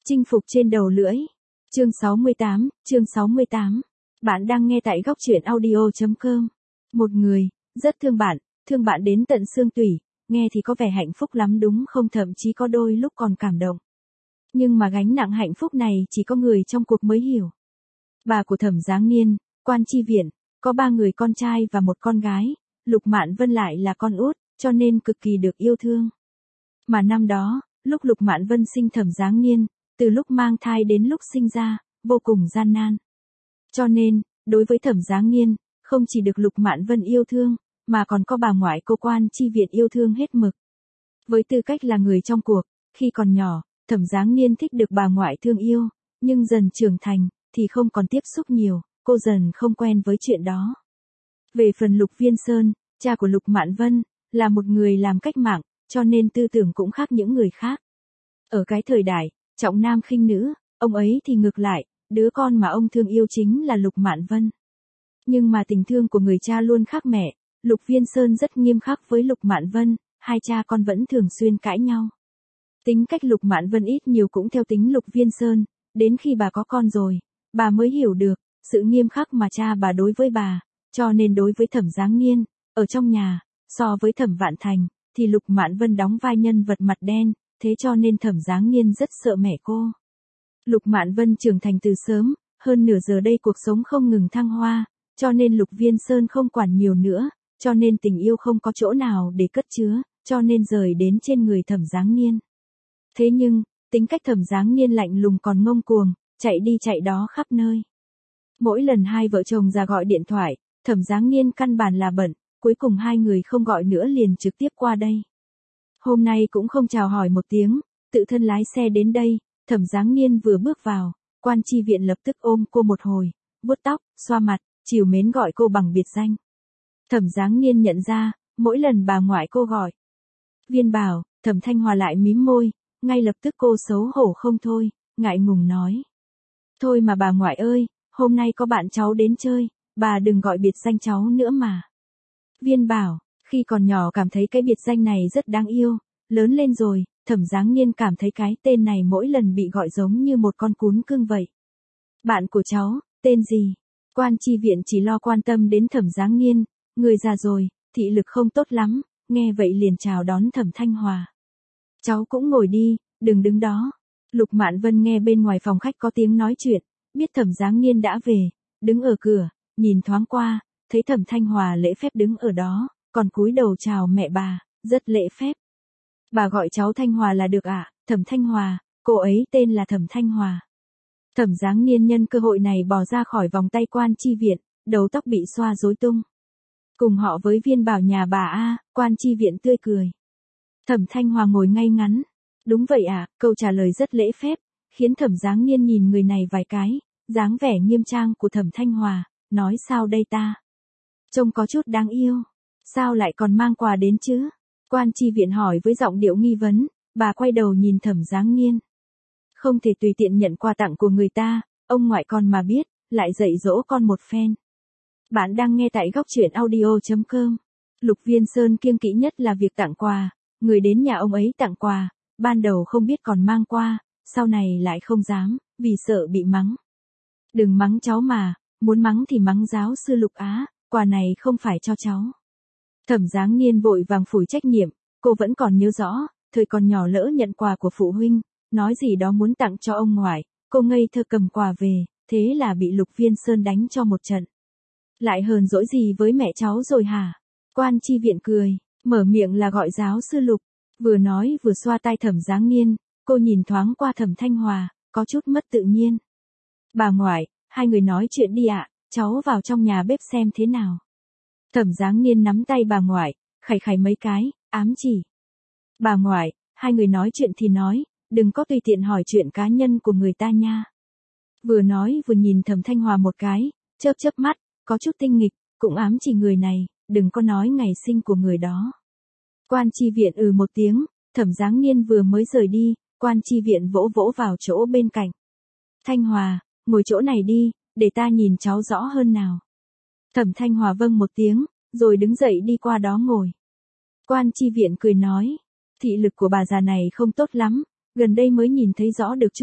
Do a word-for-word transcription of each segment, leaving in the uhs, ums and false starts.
Chinh phục trên đầu lưỡi. Chương sáu mươi tám, chương sáu mươi tám. Bạn đang nghe tại góc truyện audio chấm com. Một người, rất thương bạn, thương bạn đến tận xương tủy, nghe thì có vẻ hạnh phúc lắm đúng không, thậm chí có đôi lúc còn cảm động. Nhưng mà gánh nặng hạnh phúc này chỉ có người trong cuộc mới hiểu. Bà của Thẩm Giáng Niên, quan tri viện, có ba người con trai và một con gái, Lục Mạn Vân lại là con út, cho nên cực kỳ được yêu thương. Mà năm đó, lúc Lục Mạn Vân sinh Thẩm Giáng Niên, từ lúc mang thai đến lúc sinh ra, vô cùng gian nan. Cho nên, đối với Thẩm Giáng Niên, không chỉ được Lục Mạn Vân yêu thương, mà còn có bà ngoại cô quan tri viện yêu thương hết mực. Với tư cách là người trong cuộc, khi còn nhỏ, Thẩm Giáng Niên thích được bà ngoại thương yêu, nhưng dần trưởng thành, thì không còn tiếp xúc nhiều, cô dần không quen với chuyện đó. Về phần Lục Viên Sơn, cha của Lục Mạn Vân, là một người làm cách mạng, cho nên tư tưởng cũng khác những người khác. Ở cái thời đại, trọng nam khinh nữ, ông ấy thì ngược lại, đứa con mà ông thương yêu chính là Lục Mạn Vân. Nhưng mà tình thương của người cha luôn khác mẹ, Lục Viên Sơn rất nghiêm khắc với Lục Mạn Vân, hai cha con vẫn thường xuyên cãi nhau. Tính cách Lục Mạn Vân ít nhiều cũng theo tính Lục Viên Sơn, đến khi bà có con rồi, bà mới hiểu được sự nghiêm khắc mà cha bà đối với bà, cho nên đối với Thẩm Giáng Niên, ở trong nhà, so với Thẩm Vạn Thành, thì Lục Mạn Vân đóng vai nhân vật mặt đen, thế cho nên Thẩm Giáng Niên rất sợ mẹ cô. Lục Mạn Vân trưởng thành từ sớm, hơn nửa giờ đây cuộc sống không ngừng thăng hoa, cho nên Lục Viên Sơn không quản nhiều nữa, cho nên tình yêu không có chỗ nào để cất chứa, cho nên rời đến trên người Thẩm Giáng Niên. Thế nhưng, tính cách Thẩm Giáng Niên lạnh lùng còn ngông cuồng, chạy đi chạy đó khắp nơi. Mỗi lần hai vợ chồng già gọi điện thoại, Thẩm Giáng Niên căn bản là bận, cuối cùng hai người không gọi nữa liền trực tiếp qua đây. Hôm nay cũng không chào hỏi một tiếng, tự thân lái xe đến đây, Thẩm Giáng Niên vừa bước vào, quan tri viện lập tức ôm cô một hồi, vuốt tóc, xoa mặt, trìu mến gọi cô bằng biệt danh. Thẩm Giáng Niên nhận ra, mỗi lần bà ngoại cô gọi Viên Bảo, Thẩm Thanh Hòa lại mím môi, ngay lập tức cô xấu hổ không thôi, ngại ngùng nói. Thôi mà bà ngoại ơi, hôm nay có bạn cháu đến chơi, bà đừng gọi biệt danh cháu nữa mà. Viên Bảo, khi còn nhỏ cảm thấy cái biệt danh này rất đáng yêu, lớn lên rồi, Thẩm Giáng Niên cảm thấy cái tên này mỗi lần bị gọi giống như một con cún cưng vậy. Bạn của cháu, tên gì? Quan tri viện chỉ lo quan tâm đến Thẩm Giáng Niên, người già rồi, thị lực không tốt lắm, nghe vậy liền chào đón Thẩm Thanh Hòa. Cháu cũng ngồi đi, đừng đứng đó. Lục Mạn Vân nghe bên ngoài phòng khách có tiếng nói chuyện, biết Thẩm Giáng Niên đã về, đứng ở cửa, nhìn thoáng qua, thấy Thẩm Thanh Hòa lễ phép đứng ở đó, còn cúi đầu chào mẹ bà, rất lễ phép. Bà gọi cháu Thanh Hòa là được ạ, à? Thẩm Thanh Hòa, cô ấy tên là Thẩm Thanh Hòa. Thẩm Giáng Niên nhân cơ hội này bỏ ra khỏi vòng tay quan tri viện, đầu tóc bị xoa rối tung. Cùng họ với Viên Bảo nhà bà A, quan tri viện tươi cười. Thẩm Thanh Hòa ngồi ngay ngắn. Đúng vậy ạ, à, câu trả lời rất lễ phép, khiến Thẩm Giáng Niên nhìn người này vài cái, dáng vẻ nghiêm trang của Thẩm Thanh Hòa, nói sao đây ta? Trông có chút đáng yêu, sao lại còn mang quà đến chứ? Quan tri viện hỏi với giọng điệu nghi vấn, bà quay đầu nhìn Thẩm Giáng Niên. Không thể tùy tiện nhận quà tặng của người ta, ông ngoại con mà biết, lại dạy dỗ con một phen. Bạn đang nghe tại góc truyện audio chấm com. Lục Viên Sơn kiêng kỵ nhất là việc tặng quà, người đến nhà ông ấy tặng quà, ban đầu không biết còn mang qua, sau này lại không dám, vì sợ bị mắng. Đừng mắng cháu mà, muốn mắng thì mắng giáo sư Lục Á, quà này không phải cho cháu. Thẩm Giáng Niên vội vàng phủi trách nhiệm, cô vẫn còn nhớ rõ, thời còn nhỏ lỡ nhận quà của phụ huynh, nói gì đó muốn tặng cho ông ngoại, cô ngây thơ cầm quà về, thế là bị Lục Viên Sơn đánh cho một trận. Lại hờn dỗi gì với mẹ cháu rồi hả? Quan tri viện cười, mở miệng là gọi giáo sư Lục, vừa nói vừa xoa tay Thẩm Giáng Niên, cô nhìn thoáng qua Thẩm Thanh Hòa, có chút mất tự nhiên. Bà ngoại, hai người nói chuyện đi ạ, cháu vào trong nhà bếp xem thế nào. Thẩm Giáng Niên nắm tay bà ngoại, khẩy khẩy mấy cái, ám chỉ. Bà ngoại, hai người nói chuyện thì nói, đừng có tùy tiện hỏi chuyện cá nhân của người ta nha. Vừa nói vừa nhìn Thẩm Thanh Hòa một cái, chớp chớp mắt, có chút tinh nghịch, cũng ám chỉ người này, đừng có nói ngày sinh của người đó. Quan tri viện ừ một tiếng, Thẩm Giáng Niên vừa mới rời đi, quan tri viện vỗ vỗ vào chỗ bên cạnh. Thanh Hòa, ngồi chỗ này đi, để ta nhìn cháu rõ hơn nào. Thẩm Thanh Hòa vâng một tiếng, rồi đứng dậy đi qua đó ngồi. Quan tri viện cười nói, thị lực của bà già này không tốt lắm, gần đây mới nhìn thấy rõ được chút,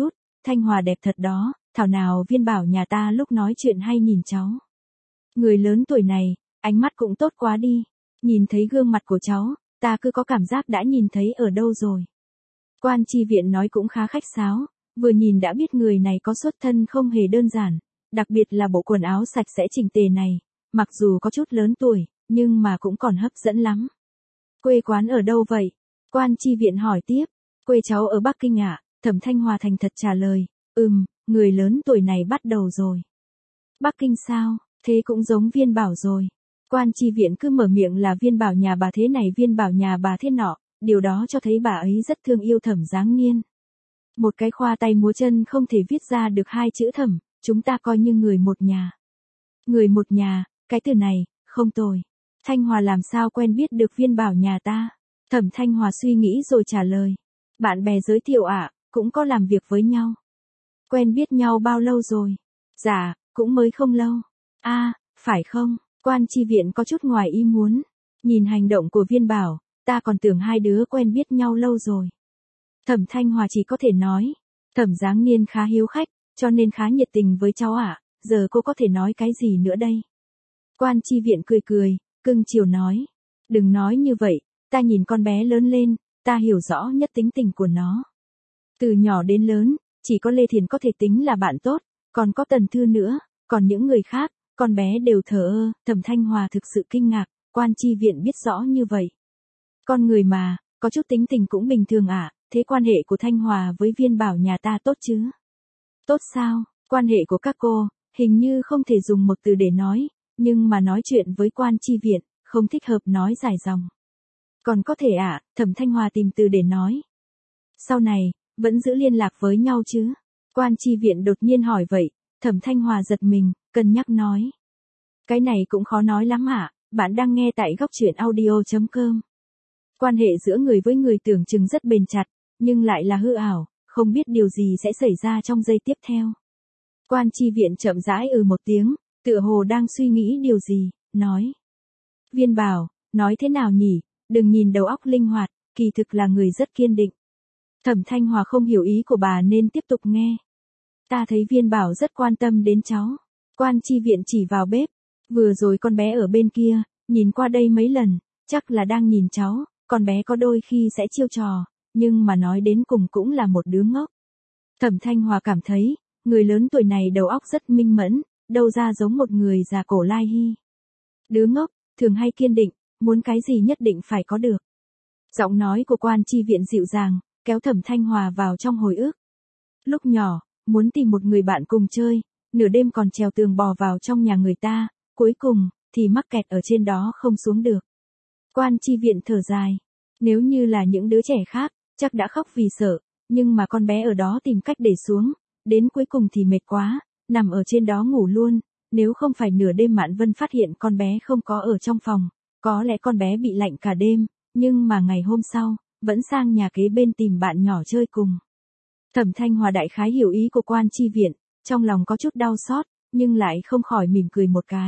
Thanh Hòa đẹp thật đó, thảo nào Viên bảo nhà ta lúc nói chuyện hay nhìn cháu. Người lớn tuổi này, ánh mắt cũng tốt quá đi. Nhìn thấy gương mặt của cháu, ta cứ có cảm giác đã nhìn thấy ở đâu rồi. Quan tri viện nói cũng khá khách sáo, vừa nhìn đã biết người này có xuất thân không hề đơn giản, đặc biệt là bộ quần áo sạch sẽ chỉnh tề này, mặc dù có chút lớn tuổi, nhưng mà cũng còn hấp dẫn lắm. Quê quán ở đâu vậy? Quan tri viện hỏi tiếp. Quê cháu ở Bắc Kinh ạ, Thẩm Thanh Hòa thành thật trả lời. Ừm, người lớn tuổi này bắt đầu rồi. Bắc Kinh sao, thế cũng giống Viên bảo rồi. Quan tri viện cứ mở miệng là Viên bảo nhà bà thế này Viên bảo nhà bà thế nọ, điều đó cho thấy bà ấy rất thương yêu Thẩm Giáng Niên. Một cái khoa tay múa chân không thể viết ra được hai chữ Thẩm, chúng ta coi như người một nhà. Người một nhà, cái từ này, không tồi. Thanh Hòa làm sao quen biết được Viên bảo nhà ta? Thẩm Thanh Hòa suy nghĩ rồi trả lời. Bạn bè giới thiệu ạ, à, cũng có làm việc với nhau. Quen biết nhau bao lâu rồi? Dạ, cũng mới không lâu. A, à, phải không? Quan tri viện có chút ngoài ý muốn. Nhìn hành động của Viên bảo, ta còn tưởng hai đứa quen biết nhau lâu rồi. Thẩm Thanh Hòa chỉ có thể nói. Thẩm Giáng Niên khá hiếu khách, cho nên khá nhiệt tình với cháu ạ. À, giờ cô có thể nói cái gì nữa đây? Quan tri viện cười cười, cưng chiều nói. Đừng nói như vậy, ta nhìn con bé lớn lên, ta hiểu rõ nhất tính tình của nó. Từ nhỏ đến lớn, chỉ có Lê Thiền có thể tính là bạn tốt, còn có Tần Thư nữa, còn những người khác, con bé đều thờ ơ. Thẩm Thanh Hòa thực sự kinh ngạc, quan tri viện biết rõ như vậy. Con người mà, có chút tính tình cũng bình thường ạ, à, thế quan hệ của Thanh Hòa với Viên bảo nhà ta tốt chứ? Tốt sao? Quan hệ của các cô, hình như không thể dùng một từ để nói, nhưng mà nói chuyện với quan tri viện, không thích hợp nói dài dòng. Còn có thể ạ, à, Thẩm Thanh Hòa tìm từ để nói. Sau này, vẫn giữ liên lạc với nhau chứ? Quan tri viện đột nhiên hỏi vậy, Thẩm Thanh Hòa giật mình, cân nhắc nói. Cái này cũng khó nói lắm ạ, à, bạn đang nghe tại góc truyện audio chấm com. Quan hệ giữa người với người tưởng chừng rất bền chặt, nhưng lại là hư ảo, không biết điều gì sẽ xảy ra trong giây tiếp theo. Quan tri viện chậm rãi ừ một tiếng, tựa hồ đang suy nghĩ điều gì, nói. Viên bảo, nói thế nào nhỉ, đừng nhìn đầu óc linh hoạt, kỳ thực là người rất kiên định. Thẩm Thanh Hòa không hiểu ý của bà nên tiếp tục nghe. Ta thấy Viên bảo rất quan tâm đến cháu. Quan tri viện chỉ vào bếp. Vừa rồi con bé ở bên kia, nhìn qua đây mấy lần, chắc là đang nhìn cháu, con bé có đôi khi sẽ chiêu trò, nhưng mà nói đến cùng cũng là một đứa ngốc. Thẩm Thanh Hòa cảm thấy, người lớn tuổi này đầu óc rất minh mẫn, đâu ra giống một người già cổ lai hy. Đứa ngốc, thường hay kiên định, muốn cái gì nhất định phải có được. Giọng nói của quan tri viện dịu dàng, kéo Thẩm Thanh Hòa vào trong hồi ức. Lúc nhỏ, muốn tìm một người bạn cùng chơi, nửa đêm còn trèo tường bò vào trong nhà người ta, cuối cùng, thì mắc kẹt ở trên đó không xuống được. Quan tri viện thở dài. Nếu như là những đứa trẻ khác, chắc đã khóc vì sợ, nhưng mà con bé ở đó tìm cách để xuống, đến cuối cùng thì mệt quá, nằm ở trên đó ngủ luôn, nếu không phải nửa đêm Mạn Vân phát hiện con bé không có ở trong phòng, có lẽ con bé bị lạnh cả đêm, nhưng mà ngày hôm sau, vẫn sang nhà kế bên tìm bạn nhỏ chơi cùng. Thẩm Thanh Hòa đại khái hiểu ý của quan tri viện, trong lòng có chút đau xót, nhưng lại không khỏi mỉm cười một cái.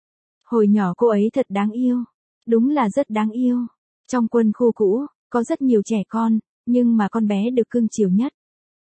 Hồi nhỏ cô ấy thật đáng yêu, đúng là rất đáng yêu. Trong quân khu cũ, có rất nhiều trẻ con, nhưng mà con bé được cưng chiều nhất.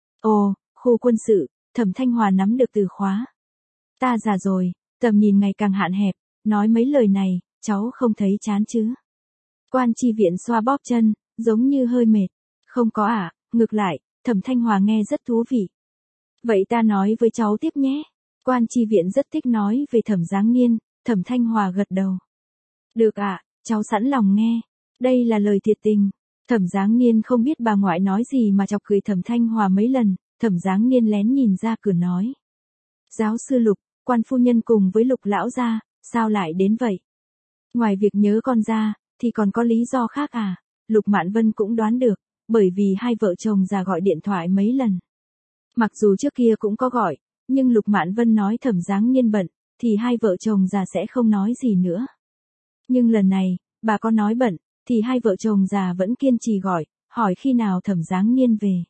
Ồ, khu quân sự, Thẩm Thanh Hòa nắm được từ khóa. Ta già rồi, tầm nhìn ngày càng hạn hẹp, nói mấy lời này, cháu không thấy chán chứ? Quan tri viện xoa bóp chân, giống như hơi mệt. Không có ạ, à, ngược lại, Thẩm Thanh Hòa nghe rất thú vị. Vậy ta nói với cháu tiếp nhé. Quan tri viện rất thích nói về Thẩm Giáng Niên, Thẩm Thanh Hòa gật đầu. Được ạ, à, cháu sẵn lòng nghe. Đây là lời thiệt tình. Thẩm Giáng Niên không biết bà ngoại nói gì mà chọc cười Thẩm Thanh Hòa mấy lần, Thẩm Giáng Niên lén nhìn ra cửa nói. Giáo sư Lục, quan phu nhân cùng với Lục lão gia, sao lại đến vậy? Ngoài việc nhớ con ra, thì còn có lý do khác à? Lục Mạn Vân cũng đoán được, bởi vì hai vợ chồng già gọi điện thoại mấy lần. Mặc dù trước kia cũng có gọi, nhưng Lục Mạn Vân nói Thẩm Giáng Niên bận, thì hai vợ chồng già sẽ không nói gì nữa. Nhưng lần này, bà có nói bận, thì hai vợ chồng già vẫn kiên trì gọi, hỏi khi nào Thẩm Giáng Niên về.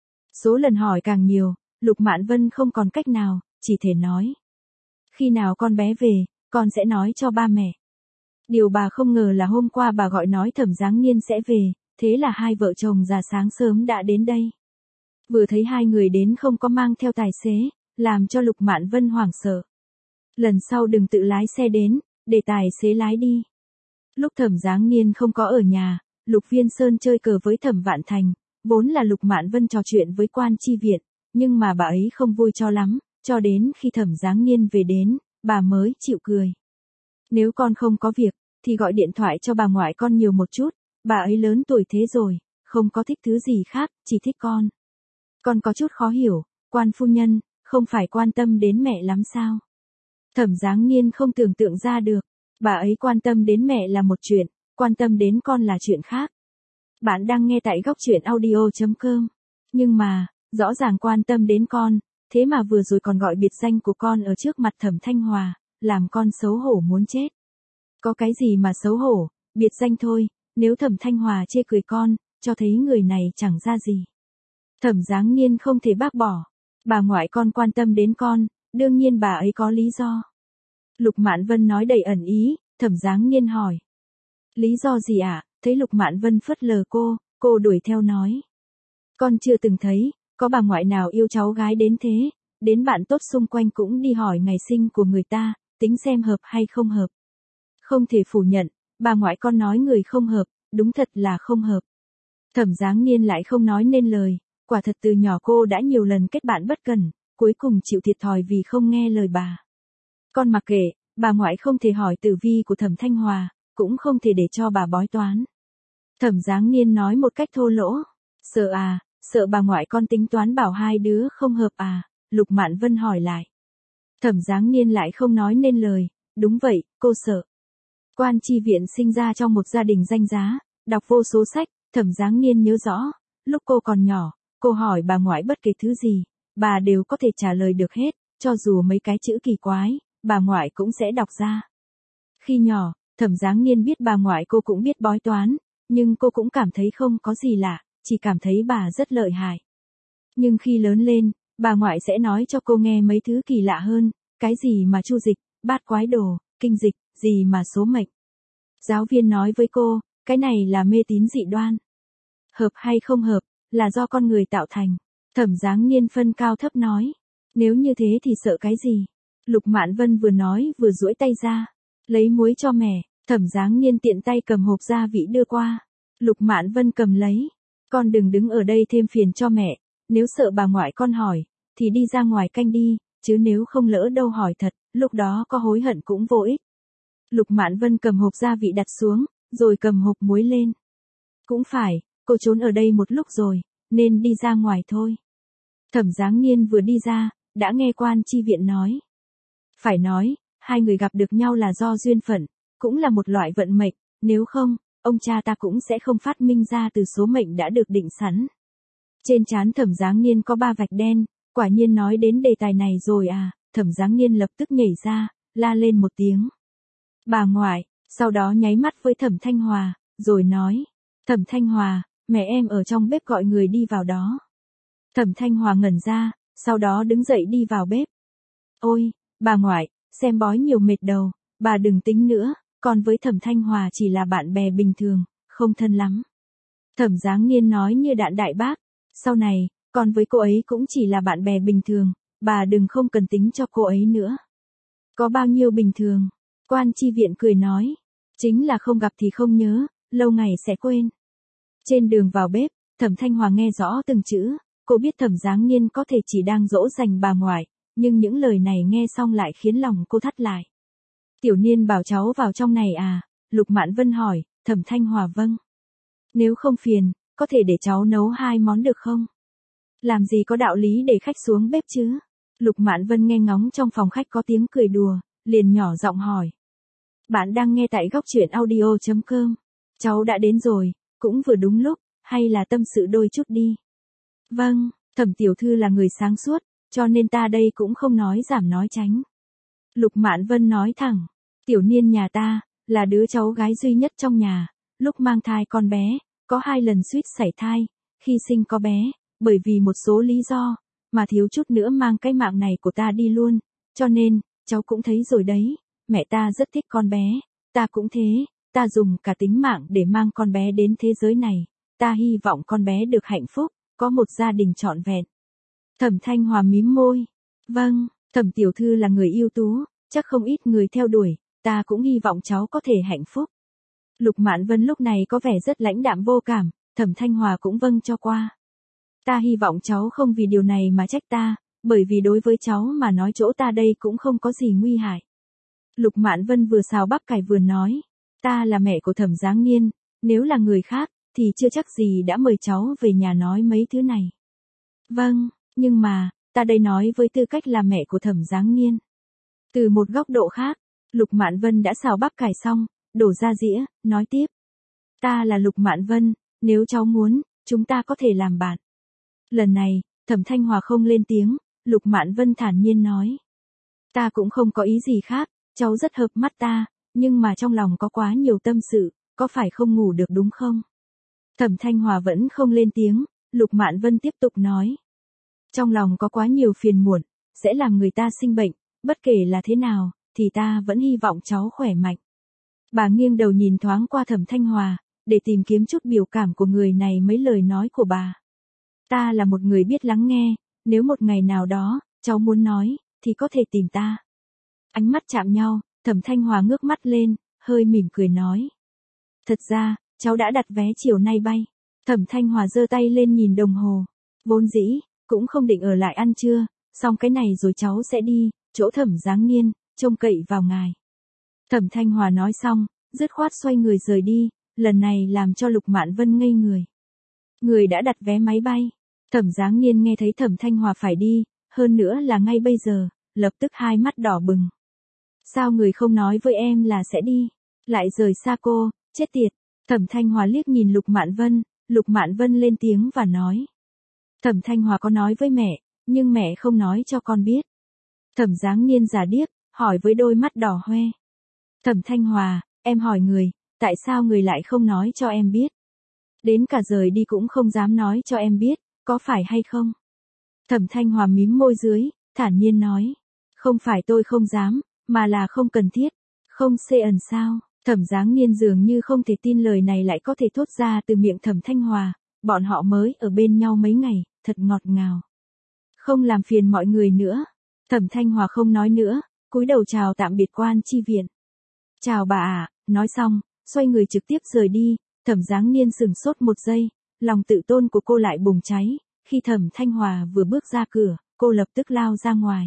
Số lần hỏi càng nhiều, Lục Mạn Vân không còn cách nào, chỉ thể nói. Khi nào con bé về, con sẽ nói cho ba mẹ. Điều bà không ngờ là hôm qua bà gọi nói Thẩm Giáng Niên sẽ về, thế là hai vợ chồng già sáng sớm đã đến đây. Vừa thấy hai người đến không có mang theo tài xế, làm cho Lục Mạn Vân hoảng sợ. Lần sau đừng tự lái xe đến, để tài xế lái đi. Lúc Thẩm Giáng Niên không có ở nhà, Lục Viên Sơn chơi cờ với Thẩm Vạn Thành, vốn là Lục Mạn Vân trò chuyện với quan chi viện, nhưng mà bà ấy không vui cho lắm, cho đến khi Thẩm Giáng Niên về đến, bà mới chịu cười. Nếu con không có việc, thì gọi điện thoại cho bà ngoại con nhiều một chút, bà ấy lớn tuổi thế rồi, không có thích thứ gì khác, chỉ thích con. Con có chút khó hiểu, quan phu nhân, không phải quan tâm đến mẹ lắm sao? Thẩm Giáng Niên không tưởng tượng ra được, bà ấy quan tâm đến mẹ là một chuyện, quan tâm đến con là chuyện khác. Bạn đang nghe tại góc truyện audio chấm com. Nhưng mà, rõ ràng quan tâm đến con, thế mà vừa rồi còn gọi biệt danh của con ở trước mặt Thẩm Thanh Hòa, làm con xấu hổ muốn chết. Có cái gì mà xấu hổ, biệt danh thôi, nếu Thẩm Thanh Hòa chê cười con, cho thấy người này chẳng ra gì. Thẩm Giáng Niên không thể bác bỏ, bà ngoại con quan tâm đến con, đương nhiên bà ấy có lý do. Lục Mạn Vân nói đầy ẩn ý, Thẩm Giáng Niên hỏi. Lý do gì ạ? À? Thấy Lục Mạn Vân phớt lờ cô, cô đuổi theo nói. Con chưa từng thấy, có bà ngoại nào yêu cháu gái đến thế, đến bạn tốt xung quanh cũng đi hỏi ngày sinh của người ta, tính xem hợp hay không hợp. Không thể phủ nhận, bà ngoại con nói người không hợp, đúng thật là không hợp. Thẩm Giáng Niên lại không nói nên lời, quả thật từ nhỏ cô đã nhiều lần kết bạn bất cần, cuối cùng chịu thiệt thòi vì không nghe lời bà. Con mặc kệ, bà ngoại không thể hỏi tử vi của Thẩm Thanh Hòa, cũng không thể để cho bà bói toán. Thẩm Giáng Niên nói một cách thô lỗ. Sợ à, sợ bà ngoại con tính toán bảo hai đứa không hợp à, Lục Mạn Vân hỏi lại. Thẩm Giáng Niên lại không nói nên lời, đúng vậy, cô sợ. Quan chi viện sinh ra trong một gia đình danh giá, đọc vô số sách, Thẩm Giáng Niên nhớ rõ, lúc cô còn nhỏ, cô hỏi bà ngoại bất kể thứ gì, bà đều có thể trả lời được hết, cho dù mấy cái chữ kỳ quái, bà ngoại cũng sẽ đọc ra. Khi nhỏ, Thẩm Giáng Niên biết bà ngoại cô cũng biết bói toán, nhưng cô cũng cảm thấy không có gì lạ, chỉ cảm thấy bà rất lợi hại. Nhưng khi lớn lên, bà ngoại sẽ nói cho cô nghe mấy thứ kỳ lạ hơn, cái gì mà chu dịch, bát quái đồ, kinh dịch, gì mà số mệnh. Giáo viên nói với cô, cái này là mê tín dị đoan. Hợp hay không hợp, là do con người tạo thành. Thẩm Giáng Niên phân cao thấp nói. Nếu như thế thì sợ cái gì? Lục Mạn Vân vừa nói vừa duỗi tay ra. Lấy muối cho mẹ, Thẩm Giáng Niên tiện tay cầm hộp gia vị đưa qua. Lục Mạn Vân cầm lấy. Con đừng đứng ở đây thêm phiền cho mẹ, nếu sợ bà ngoại con hỏi, thì đi ra ngoài canh đi, chứ nếu không lỡ đâu hỏi thật, lúc đó có hối hận cũng vô ích. Lục Mạn Vân cầm hộp gia vị đặt xuống, rồi cầm hộp muối lên. Cũng phải, cô trốn ở đây một lúc rồi, nên đi ra ngoài thôi. Thẩm Giáng Niên vừa đi ra, đã nghe quan chi viện nói. Phải nói, hai người gặp được nhau là do duyên phận, cũng là một loại vận mệnh, nếu không, ông cha ta cũng sẽ không phát minh ra từ số mệnh đã được định sẵn. Trên trán Thẩm Giáng Niên có ba vạch đen, quả nhiên nói đến đề tài này rồi à, Thẩm Giáng Niên lập tức nhảy ra, la lên một tiếng. Bà ngoại, sau đó nháy mắt với Thẩm Thanh Hòa, rồi nói, Thẩm Thanh Hòa, mẹ em ở trong bếp gọi người đi vào đó. Thẩm Thanh Hòa ngẩn ra, sau đó đứng dậy đi vào bếp. Ôi, bà ngoại, xem bói nhiều mệt đầu, bà đừng tính nữa, còn với Thẩm Thanh Hòa chỉ là bạn bè bình thường, không thân lắm. Thẩm Giáng Niên nói như đạn đại bác, sau này, còn với cô ấy cũng chỉ là bạn bè bình thường, bà đừng không cần tính cho cô ấy nữa. Có bao nhiêu bình thường? Quan chi viện cười nói, chính là không gặp thì không nhớ, lâu ngày sẽ quên. Trên đường vào bếp, Thẩm Thanh Hòa nghe rõ từng chữ, cô biết Thẩm Giáng Niên có thể chỉ đang dỗ dành bà ngoại, nhưng những lời này nghe xong lại khiến lòng cô thắt lại. Tiểu Niên bảo cháu vào trong này à? Lục Mạn Vân hỏi, Thẩm Thanh Hòa vâng. Nếu không phiền, có thể để cháu nấu hai món được không? Làm gì có đạo lý để khách xuống bếp chứ? Lục Mạn Vân nghe ngóng trong phòng khách có tiếng cười đùa, liền nhỏ giọng hỏi. Bạn đang nghe tại góc truyện audio chấm com. Cháu đã đến rồi, cũng vừa đúng lúc, hay là tâm sự đôi chút đi. Vâng, Thẩm tiểu thư là người sáng suốt, cho nên ta đây cũng không nói giảm nói tránh. Lục Mạn Vân nói thẳng, Tiểu Niên nhà ta, là đứa cháu gái duy nhất trong nhà, lúc mang thai con bé, có hai lần suýt sảy thai, khi sinh có bé, bởi vì một số lý do, mà thiếu chút nữa mang cái mạng này của ta đi luôn, cho nên, cháu cũng thấy rồi đấy, mẹ ta rất thích con bé, ta cũng thế, ta dùng cả tính mạng để mang con bé đến thế giới này, ta hy vọng con bé được hạnh phúc, có một gia đình trọn vẹn. Thẩm Thanh Hòa mím môi. Vâng, Thẩm tiểu thư là người ưu tú, chắc không ít người theo đuổi, ta cũng hy vọng cháu có thể hạnh phúc. Lục Mạn Vân lúc này có vẻ rất lãnh đạm vô cảm, Thẩm Thanh Hòa cũng vâng cho qua. Ta hy vọng cháu không vì điều này mà trách ta, bởi vì đối với cháu mà nói chỗ ta đây cũng không có gì nguy hại. Lục Mạn Vân vừa xào bắp cải vừa nói, ta là mẹ của Thẩm Giáng Niên, nếu là người khác, thì chưa chắc gì đã mời cháu về nhà nói mấy thứ này. Vâng, nhưng mà, ta đây nói với tư cách là mẹ của Thẩm Giáng Niên. Từ một góc độ khác, Lục Mạn Vân đã xào bắp cải xong, đổ ra dĩa, nói tiếp. Ta là Lục Mạn Vân, nếu cháu muốn, chúng ta có thể làm bạn. Lần này, Thẩm Thanh Hòa không lên tiếng, Lục Mạn Vân thản nhiên nói. Ta cũng không có ý gì khác, cháu rất hợp mắt ta, nhưng mà trong lòng có quá nhiều tâm sự, có phải không ngủ được đúng không? Thẩm Thanh Hòa vẫn không lên tiếng, Lục Mạn Vân tiếp tục nói. Trong lòng có quá nhiều phiền muộn, sẽ làm người ta sinh bệnh, bất kể là thế nào, thì ta vẫn hy vọng cháu khỏe mạnh. Bà nghiêng đầu nhìn thoáng qua Thẩm Thanh Hòa, để tìm kiếm chút biểu cảm của người này mấy lời nói của bà. Ta là một người biết lắng nghe, nếu một ngày nào đó, cháu muốn nói, thì có thể tìm ta. Ánh mắt chạm nhau, Thẩm Thanh Hòa ngước mắt lên, hơi mỉm cười nói. Thật ra, cháu đã đặt vé chiều nay bay. Thẩm Thanh Hòa giơ tay lên nhìn đồng hồ. Vốn dĩ, cũng không định ở lại ăn trưa, xong cái này rồi cháu sẽ đi, chỗ Thẩm Giáng Niên, trông cậy vào ngài. Thẩm Thanh Hòa nói xong, dứt khoát xoay người rời đi, lần này làm cho Lục Mạn Vân ngây người. Người đã đặt vé máy bay. Thẩm Giáng Niên nghe thấy Thẩm Thanh Hòa phải đi, hơn nữa là ngay bây giờ, lập tức hai mắt đỏ bừng. Sao người không nói với em là sẽ đi, lại rời xa cô, chết tiệt. Thẩm Thanh Hòa liếc nhìn Lục Mạn Vân, Lục Mạn Vân lên tiếng và nói. Thẩm Thanh Hòa có nói với mẹ, nhưng mẹ không nói cho con biết. Thẩm Giáng Niên già điếc, hỏi với đôi mắt đỏ hoe. Thẩm Thanh Hòa, em hỏi người, tại sao người lại không nói cho em biết? Đến cả rời đi cũng không dám nói cho em biết, có phải hay không? Thẩm Thanh Hòa mím môi dưới, thản nhiên nói. Không phải tôi không dám, mà là không cần thiết. Không xê ẩn sao? Thẩm Giáng Niên dường như không thể tin lời này lại có thể thốt ra từ miệng Thẩm Thanh Hòa. Bọn họ mới ở bên nhau mấy ngày, thật ngọt ngào. Không làm phiền mọi người nữa. Thẩm Thanh Hòa không nói nữa, cúi đầu chào tạm biệt quan chi viện. Chào bà ạ, nói xong, xoay người trực tiếp rời đi. Thẩm Giáng Niên sừng sốt một giây, lòng tự tôn của cô lại bùng cháy. Khi Thẩm Thanh Hòa vừa bước ra cửa, cô lập tức lao ra ngoài.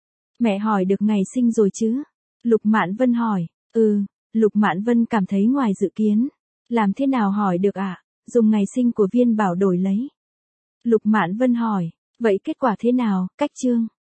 Mẹ hỏi được ngày sinh rồi chứ? Lục Mạn Vân hỏi. Ừ, Lục Mạn Vân cảm thấy ngoài dự kiến. Làm thế nào hỏi được ạ? À? Dùng ngày sinh của Viên Bảo đổi lấy. Lục Mạn Vân hỏi. Vậy kết quả thế nào, cách chương?